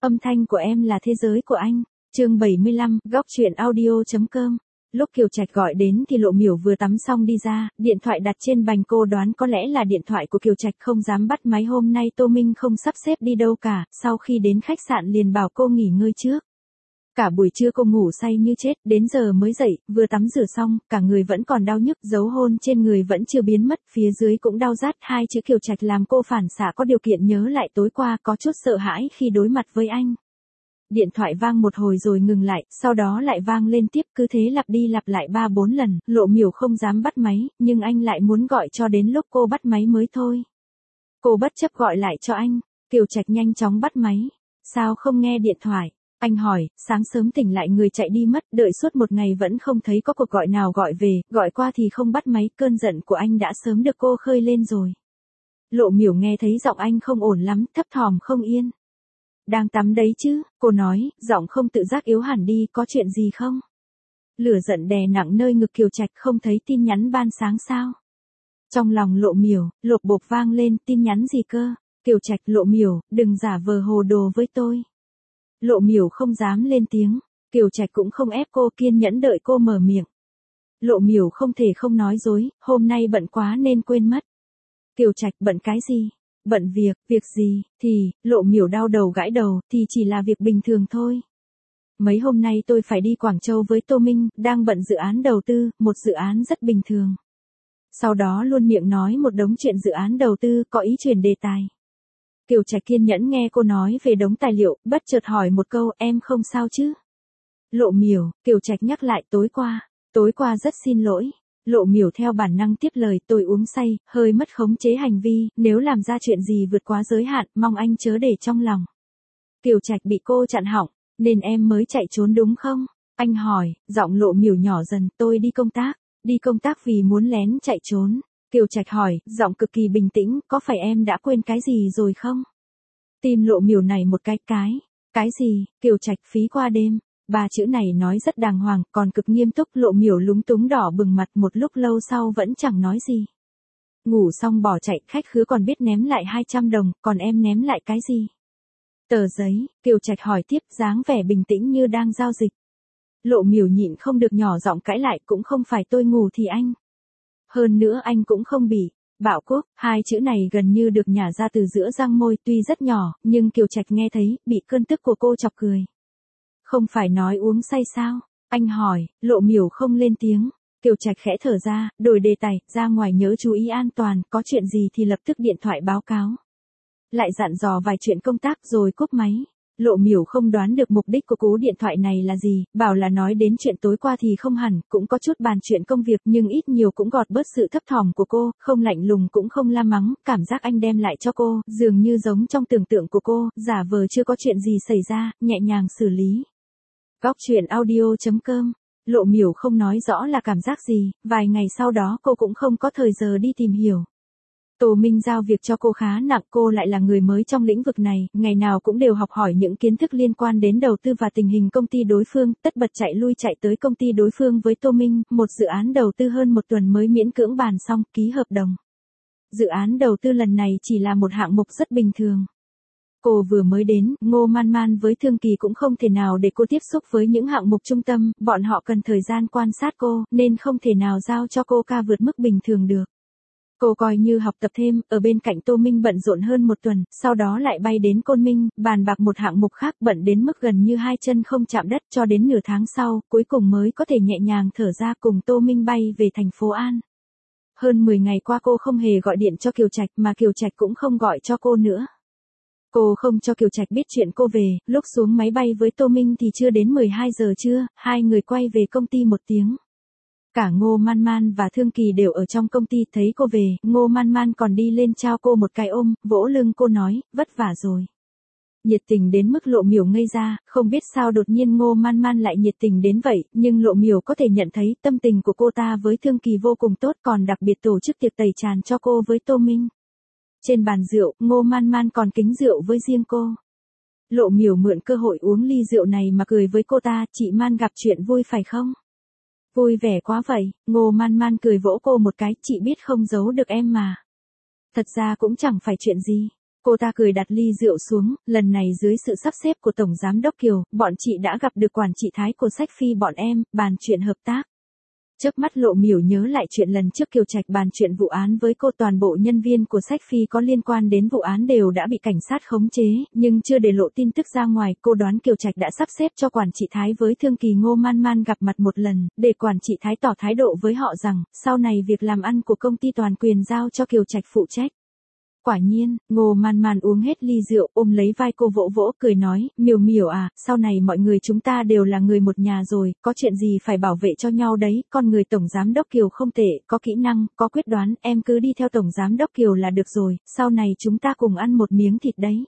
Âm thanh của em là thế giới của anh. Chương 75, góc truyện audio.com. Lúc Kiều Trạch gọi đến thì Lộ Miểu vừa tắm xong đi ra, điện thoại đặt trên bành, cô đoán có lẽ là điện thoại của Kiều Trạch, không dám bắt máy. Hôm nay Tô Minh không sắp xếp đi đâu cả, sau khi đến khách sạn liền bảo cô nghỉ ngơi trước. Cả buổi trưa cô ngủ say như chết, đến giờ mới dậy, vừa tắm rửa xong, cả người vẫn còn đau nhức, dấu hôn trên người vẫn chưa biến mất, phía dưới cũng đau rát. Hai chữ Kiều Trạch làm cô phản xạ có điều kiện nhớ lại tối qua, có chút sợ hãi khi đối mặt với anh. Điện thoại vang một hồi rồi ngừng lại, sau đó lại vang lên tiếp, cứ thế lặp đi lặp lại 3-4 lần. Lộ Miểu không dám bắt máy, nhưng anh lại muốn gọi cho đến lúc cô bắt máy mới thôi. Cô bất chấp gọi lại cho anh. Kiều Trạch nhanh chóng bắt máy. Sao không nghe điện thoại? Anh hỏi. Sáng sớm tỉnh lại người chạy đi mất, đợi suốt một ngày vẫn không thấy có cuộc gọi nào gọi về, gọi qua thì không bắt máy. Cơn giận của anh đã sớm được cô khơi lên rồi. Lộ Miểu nghe thấy giọng anh không ổn lắm, thấp thỏm không yên. Đang tắm đấy chứ, cô nói, giọng không tự giác yếu hẳn đi. Có chuyện gì không? Lửa giận đè nặng nơi ngực Kiều Trạch. Không thấy tin nhắn ban sáng sao? Trong lòng Lộ Miểu, lộp bộp vang lên. Tin nhắn gì cơ? Kiều Trạch. Lộ Miểu, đừng giả vờ hồ đồ với tôi. Lộ Miểu không dám lên tiếng. Kiều Trạch cũng không ép cô, kiên nhẫn đợi cô mở miệng. Lộ Miểu không thể không nói dối, hôm nay bận quá nên quên mất. Kiều Trạch. Bận cái gì? Bận việc gì, thì, Lộ Miểu đau đầu gãi đầu, thì chỉ là việc bình thường thôi. Mấy hôm nay tôi phải đi Quảng Châu với Tô Minh, đang bận dự án đầu tư, một dự án rất bình thường. Sau đó luôn miệng nói một đống chuyện dự án đầu tư, có ý chuyển đề tài. Kiều Trạch kiên nhẫn nghe cô nói về đống tài liệu, bất chợt hỏi một câu, em không sao chứ? Lộ Miểu. Kiều Trạch nhắc lại tối qua rất xin lỗi. Lộ Miểu theo bản năng tiếp lời, tôi uống say, hơi mất khống chế hành vi, nếu làm ra chuyện gì vượt quá giới hạn, mong anh chớ để trong lòng. Kiều Trạch bị cô chặn họng, nên em mới chạy trốn đúng không? Anh hỏi, giọng Lộ Miểu nhỏ dần, tôi đi công tác vì muốn lén chạy trốn. Kiều Trạch hỏi, giọng cực kỳ bình tĩnh, có phải em đã quên cái gì rồi không? Tim Lộ Miểu này một cái gì? Kiều Trạch. Phí qua đêm. Ba chữ này nói rất đàng hoàng, còn cực nghiêm túc. Lộ Miểu lúng túng đỏ bừng mặt, một lúc lâu sau vẫn chẳng nói gì. Ngủ xong bỏ chạy, khách khứa còn biết ném lại 200 đồng, còn em ném lại cái gì? Tờ giấy. Kiều Trạch hỏi tiếp, dáng vẻ bình tĩnh như đang giao dịch. Lộ Miểu nhịn không được nhỏ giọng cãi lại, cũng không phải tôi ngủ thì anh. Hơn nữa anh cũng không bị bạo quốc. Hai chữ này gần như được nhả ra từ giữa răng môi, tuy rất nhỏ, nhưng Kiều Trạch nghe thấy, bị cơn tức của cô chọc cười. Không phải nói uống say sao? Anh hỏi. Lộ Miểu không lên tiếng. Kiều Trạch khẽ thở ra, đổi đề tài, ra ngoài nhớ chú ý an toàn, có chuyện gì thì lập tức điện thoại báo cáo. Lại dặn dò vài chuyện công tác rồi cúp máy. Lộ Miểu không đoán được mục đích của cú điện thoại này là gì, bảo là nói đến chuyện tối qua thì không hẳn, cũng có chút bàn chuyện công việc nhưng ít nhiều cũng gọt bớt sự thấp thỏm của cô, không lạnh lùng cũng không la mắng, cảm giác anh đem lại cho cô, dường như giống trong tưởng tượng của cô, giả vờ chưa có chuyện gì xảy ra, nhẹ nhàng xử lý. Góc truyện audio.com. Lộ Miểu không nói rõ là cảm giác gì, vài ngày sau đó cô cũng không có thời giờ đi tìm hiểu. Tô Minh giao việc cho cô khá nặng, cô lại là người mới trong lĩnh vực này, ngày nào cũng đều học hỏi những kiến thức liên quan đến đầu tư và tình hình công ty đối phương, tất bật chạy lui chạy tới công ty đối phương với Tô Minh, một dự án đầu tư hơn một tuần mới miễn cưỡng bàn xong, ký hợp đồng. Dự án đầu tư lần này chỉ là một hạng mục rất bình thường. Cô vừa mới đến, Ngô Man Man với Thương Kỳ cũng không thể nào để cô tiếp xúc với những hạng mục trung tâm, bọn họ cần thời gian quan sát cô, nên không thể nào giao cho cô ca vượt mức bình thường được. Cô coi như học tập thêm, ở bên cạnh Tô Minh bận rộn hơn một tuần, sau đó lại bay đến Côn Minh, bàn bạc một hạng mục khác, bận đến mức gần như hai chân không chạm đất, cho đến nửa tháng sau, cuối cùng mới có thể nhẹ nhàng thở ra, cùng Tô Minh bay về thành phố An. Hơn 10 ngày qua cô không hề gọi điện cho Kiều Trạch, mà Kiều Trạch cũng không gọi cho cô nữa. Cô không cho Kiều Trạch biết chuyện cô về, lúc xuống máy bay với Tô Minh thì chưa đến 12 giờ trưa, hai người quay về công ty một tiếng. Cả Ngô Man Man và Thương Kỳ đều ở trong công ty, thấy cô về, Ngô Man Man còn đi lên trao cô một cái ôm, vỗ lưng cô nói, vất vả rồi. Nhiệt tình đến mức Lộ Miểu ngây ra, không biết sao đột nhiên Ngô Man Man lại nhiệt tình đến vậy, nhưng Lộ Miểu có thể nhận thấy tâm tình của cô ta với Thương Kỳ vô cùng tốt, còn đặc biệt tổ chức tiệc tẩy tràn cho cô với Tô Minh. Trên bàn rượu, Ngô Man Man còn kính rượu với riêng cô. Lộ Miểu mượn cơ hội uống ly rượu này mà cười với cô ta, chị Man gặp chuyện vui phải không? Vui vẻ quá vậy. Ngô Man Man cười vỗ cô một cái, chị biết không giấu được em mà. Thật ra cũng chẳng phải chuyện gì. Cô ta cười đặt ly rượu xuống, lần này dưới sự sắp xếp của Tổng Giám Đốc Kiều, bọn chị đã gặp được quản trị Thái của Sách Phi bọn em, bàn chuyện hợp tác. Chớp mắt Lộ Miểu nhớ lại chuyện lần trước Kiều Trạch bàn chuyện vụ án với cô, toàn bộ nhân viên của Sách Phi có liên quan đến vụ án đều đã bị cảnh sát khống chế, nhưng chưa để lộ tin tức ra ngoài, cô đoán Kiều Trạch đã sắp xếp cho quản trị Thái với thương kỳ Ngô Man Man gặp mặt một lần, để quản trị Thái tỏ thái độ với họ rằng, sau này việc làm ăn của công ty toàn quyền giao cho Kiều Trạch phụ trách. Quả nhiên, Ngô Man Man uống hết ly rượu, ôm lấy vai cô vỗ vỗ, cười nói, Miểu Miểu à, sau này mọi người chúng ta đều là người một nhà rồi, có chuyện gì phải bảo vệ cho nhau đấy, con người Tổng Giám Đốc Kiều không tệ, có kỹ năng, có quyết đoán, em cứ đi theo Tổng Giám Đốc Kiều là được rồi, sau này chúng ta cùng ăn một miếng thịt đấy.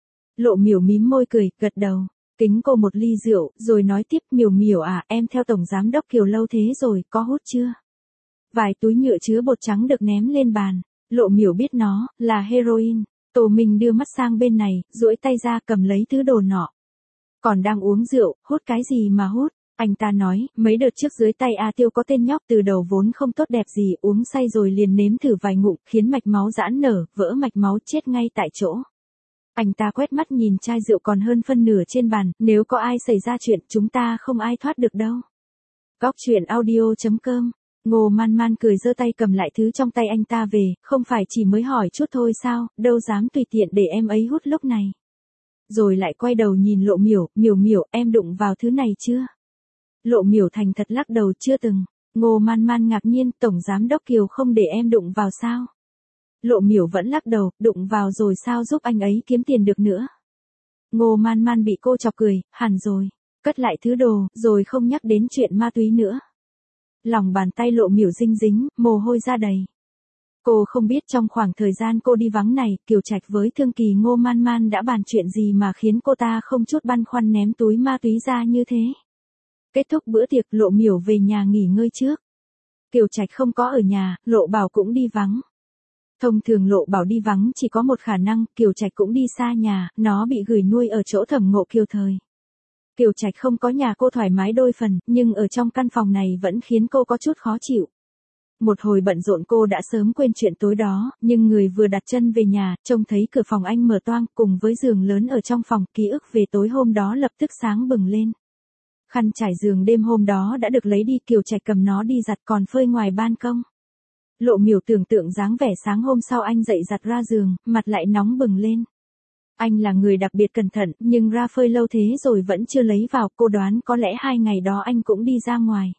Lộ Miểu mím môi cười, gật đầu, kính cô một ly rượu, rồi nói tiếp, Miểu Miểu à, em theo Tổng Giám Đốc Kiều lâu thế rồi, có hút chưa? Vài túi nhựa chứa bột trắng được ném lên bàn. Lộ Miểu biết nó là heroin. Tô Minh đưa mắt sang bên này, duỗi tay ra cầm lấy thứ đồ nọ. Còn đang uống rượu, hút cái gì mà hút? Anh ta nói, mấy đợt trước dưới tay A Tiêu có tên nhóc từ đầu vốn không tốt đẹp gì, uống say rồi liền nếm thử vài ngụm, khiến mạch máu giãn nở, vỡ mạch máu chết ngay tại chỗ. Anh ta quét mắt nhìn chai rượu còn hơn phân nửa trên bàn, nếu có ai xảy ra chuyện, chúng ta không ai thoát được đâu. Góc truyện audio.com. Ngô Man Man cười giơ tay cầm lại thứ trong tay anh ta về, không phải chỉ mới hỏi chút thôi sao, đâu dám tùy tiện để em ấy hút lúc này. Rồi lại quay đầu nhìn Lộ Miểu, Miểu Miểu, em đụng vào thứ này chưa? Lộ Miểu thành thật lắc đầu, chưa từng. Ngô Man Man ngạc nhiên, Tổng Giám Đốc Kiều không để em đụng vào sao? Lộ Miểu vẫn lắc đầu, đụng vào rồi sao giúp anh ấy kiếm tiền được nữa? Ngô Man Man bị cô chọc cười, hẳn rồi. Cất lại thứ đồ, rồi không nhắc đến chuyện ma túy nữa. Lòng bàn tay Lộ Miểu dinh dính, mồ hôi ra đầy. Cô không biết trong khoảng thời gian cô đi vắng này, Kiều Trạch với thương kỳ Ngô Man Man đã bàn chuyện gì mà khiến cô ta không chút băn khoăn ném túi ma túy ra như thế. Kết thúc bữa tiệc, Lộ Miểu về nhà nghỉ ngơi trước. Kiều Trạch không có ở nhà, Lộ Bảo cũng đi vắng. Thông thường Lộ Bảo đi vắng chỉ có một khả năng, Kiều Trạch cũng đi xa nhà, nó bị gửi nuôi ở chỗ Thẩm Ngộ Kiều Thời. Kiều Trạch không có nhà cô thoải mái đôi phần, nhưng ở trong căn phòng này vẫn khiến cô có chút khó chịu. Một hồi bận rộn cô đã sớm quên chuyện tối đó, nhưng người vừa đặt chân về nhà, trông thấy cửa phòng anh mở toang, cùng với giường lớn ở trong phòng, ký ức về tối hôm đó lập tức sáng bừng lên. Khăn trải giường đêm hôm đó đã được lấy đi, Kiều Trạch cầm nó đi giặt còn phơi ngoài ban công. Lộ Miểu tưởng tượng dáng vẻ sáng hôm sau anh dậy giặt ra giường, mặt lại nóng bừng lên. Anh là người đặc biệt cẩn thận, nhưng ra phơi lâu thế rồi vẫn chưa lấy vào, cô đoán có lẽ 2 ngày đó anh cũng đi ra ngoài.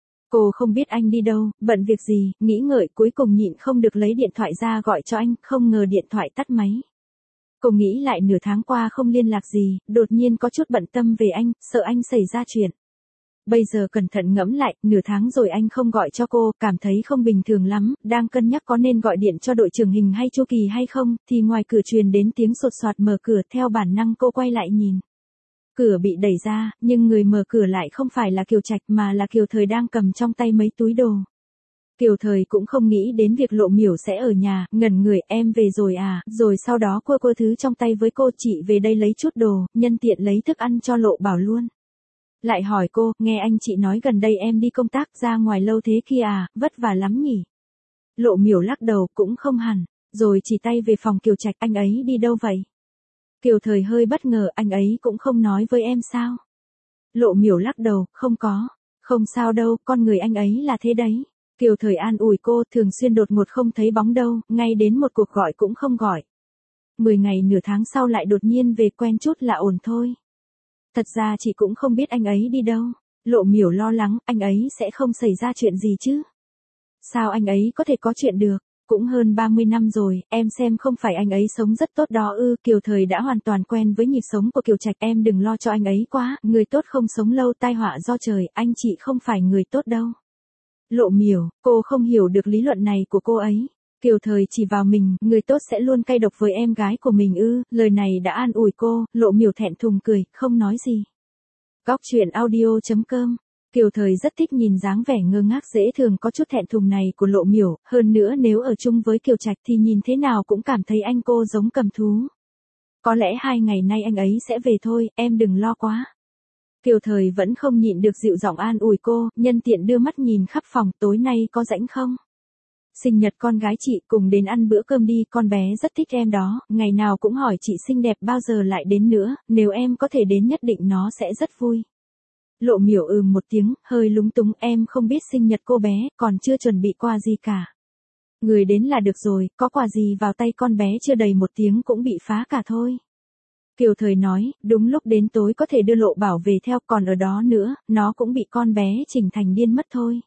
Cô không biết anh đi đâu, bận việc gì, nghĩ ngợi cuối cùng nhịn không được lấy điện thoại ra gọi cho anh, không ngờ điện thoại tắt máy. Cô nghĩ lại nửa tháng qua không liên lạc gì, đột nhiên có chút bận tâm về anh, sợ anh xảy ra chuyện. Bây giờ cẩn thận ngẫm lại, nửa tháng rồi anh không gọi cho cô, cảm thấy không bình thường lắm, đang cân nhắc có nên gọi điện cho đội trưởng Hình hay Chu Kỳ hay không, thì ngoài cửa truyền đến tiếng sột soạt mở cửa, theo bản năng cô quay lại nhìn. Cửa bị đẩy ra, nhưng người mở cửa lại không phải là Kiều Trạch mà là Kiều Thời đang cầm trong tay mấy túi đồ. Kiều Thời cũng không nghĩ đến việc Lộ Miểu sẽ ở nhà, ngẩn người, em về rồi à, rồi sau đó cô thứ trong tay với cô, chị về đây lấy chút đồ, nhân tiện lấy thức ăn cho Lộ Bảo luôn. Lại hỏi cô, nghe anh chị nói gần đây em đi công tác ra ngoài lâu thế kia à, vất vả lắm nhỉ? Lộ Miểu lắc đầu, cũng không hẳn, rồi chỉ tay về phòng Kiều Trạch, anh ấy đi đâu vậy? Kiều Thời hơi bất ngờ, anh ấy cũng không nói với em sao? Lộ Miểu lắc đầu, không có, không sao đâu, con người anh ấy là thế đấy. Kiều Thời an ủi cô, thường xuyên đột ngột không thấy bóng đâu, ngay đến một cuộc gọi cũng không gọi. 10 ngày nửa tháng sau lại đột nhiên về, quen chút là ổn thôi. Thật ra chị cũng không biết anh ấy đi đâu. Lộ Miểu lo lắng, anh ấy sẽ không xảy ra chuyện gì chứ? Sao anh ấy có thể có chuyện được? Cũng hơn 30 năm rồi, em xem không phải anh ấy sống rất tốt đó ư? Kiều Thời đã hoàn toàn quen với nhịp sống của Kiều Trạch, em đừng lo cho anh ấy quá, người tốt không sống lâu, tai họa do trời, anh chị không phải người tốt đâu. Lộ Miểu, cô không hiểu được lý luận này của cô ấy. Kiều Thời chỉ vào mình, người tốt sẽ luôn cay độc với em gái của mình ư? Lời này đã an ủi cô, Lộ Miểu thẹn thùng cười, không nói gì. Góc truyện audio.com. Kiều Thời rất thích nhìn dáng vẻ ngơ ngác dễ thường có chút thẹn thùng này của Lộ Miểu, hơn nữa nếu ở chung với Kiều Trạch thì nhìn thế nào cũng cảm thấy anh cô giống cầm thú. Có lẽ 2 ngày nay anh ấy sẽ về thôi, em đừng lo quá. Kiều Thời vẫn không nhịn được dịu giọng an ủi cô, nhân tiện đưa mắt nhìn khắp phòng, tối nay có rảnh không? Sinh nhật con gái chị, cùng đến ăn bữa cơm đi, con bé rất thích em đó, ngày nào cũng hỏi chị xinh đẹp bao giờ lại đến nữa, nếu em có thể đến nhất định nó sẽ rất vui. Lộ Miểu một tiếng, hơi lúng túng, em không biết sinh nhật cô bé, còn chưa chuẩn bị quà gì cả. Người đến là được rồi, có quà gì vào tay con bé chưa đầy một tiếng cũng bị phá cả thôi. Kiều Thời nói, đúng lúc đến tối có thể đưa Lộ Bảo về theo, còn ở đó nữa, nó cũng bị con bé chỉnh thành điên mất thôi.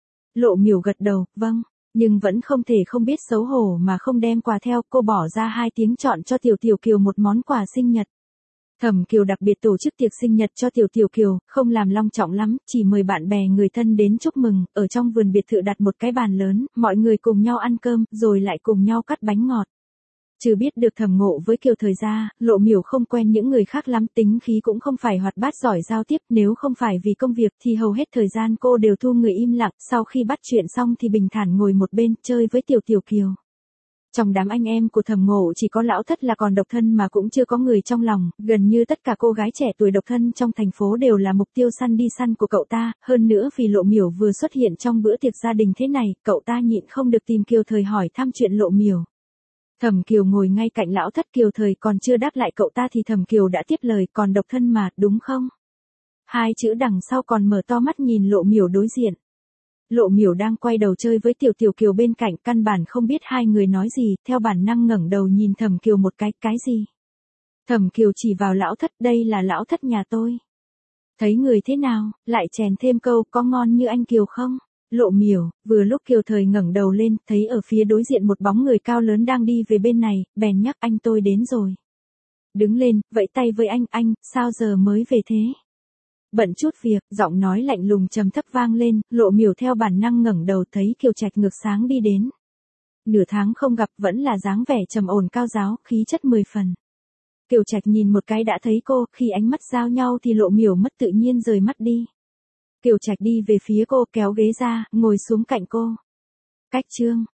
Lộ Miểu gật đầu, vâng, nhưng vẫn không thể không biết xấu hổ mà không đem quà theo, cô bỏ ra 2 tiếng chọn cho Tiểu Tiểu Kiều một món quà sinh nhật. Thẩm Kiều đặc biệt tổ chức tiệc sinh nhật cho Tiểu Tiểu Kiều, không làm long trọng lắm, chỉ mời bạn bè người thân đến chúc mừng, ở trong vườn biệt thự đặt một cái bàn lớn, mọi người cùng nhau ăn cơm, rồi lại cùng nhau cắt bánh ngọt. Chứ biết được Thẩm Ngộ với Kiều Thời gia, Lộ Miểu không quen những người khác lắm, tính khí cũng không phải hoạt bát giỏi giao tiếp, nếu không phải vì công việc thì hầu hết thời gian cô đều thu người im lặng, sau khi bắt chuyện xong thì bình thản ngồi một bên, chơi với Tiểu Tiểu Kiều. Trong đám anh em của Thẩm Ngộ chỉ có Lão Thất là còn độc thân mà cũng chưa có người trong lòng, gần như tất cả cô gái trẻ tuổi độc thân trong thành phố đều là mục tiêu săn đi săn của cậu ta, hơn nữa vì Lộ Miểu vừa xuất hiện trong bữa tiệc gia đình thế này, cậu ta nhịn không được tìm Kiều Thời hỏi thăm chuyện Lộ Miểu. Thẩm Kiều ngồi ngay cạnh Lão Thất, Kiều Thời còn chưa đáp lại cậu ta thì Thẩm Kiều đã tiếp lời, còn độc thân mà, đúng không? Hai chữ đằng sau còn mở to mắt nhìn Lộ Miểu đối diện. Lộ Miểu đang quay đầu chơi với Tiểu Tiểu Kiều bên cạnh, căn bản không biết hai người nói gì, theo bản năng ngẩng đầu nhìn Thẩm Kiều một cái gì? Thẩm Kiều chỉ vào Lão Thất, đây là Lão Thất nhà tôi. Thấy người thế nào, lại chèn thêm câu, có ngon như anh Kiều không? Lộ Miểu, vừa lúc Kiều Thời ngẩng đầu lên, thấy ở phía đối diện một bóng người cao lớn đang đi về bên này, bèn nhắc, anh tôi đến rồi. Đứng lên, vẫy tay với anh, sao giờ mới về thế? Bận chút việc, giọng nói lạnh lùng trầm thấp vang lên, Lộ Miểu theo bản năng ngẩng đầu thấy Kiều Trạch ngược sáng đi đến. Nửa tháng không gặp vẫn là dáng vẻ trầm ổn cao giáo, khí chất 10 phần. Kiều Trạch nhìn một cái đã thấy cô, khi ánh mắt giao nhau thì Lộ Miểu mất tự nhiên rời mắt đi. Kiều Trạch đi về phía cô, kéo ghế ra, ngồi xuống cạnh cô. Cách chương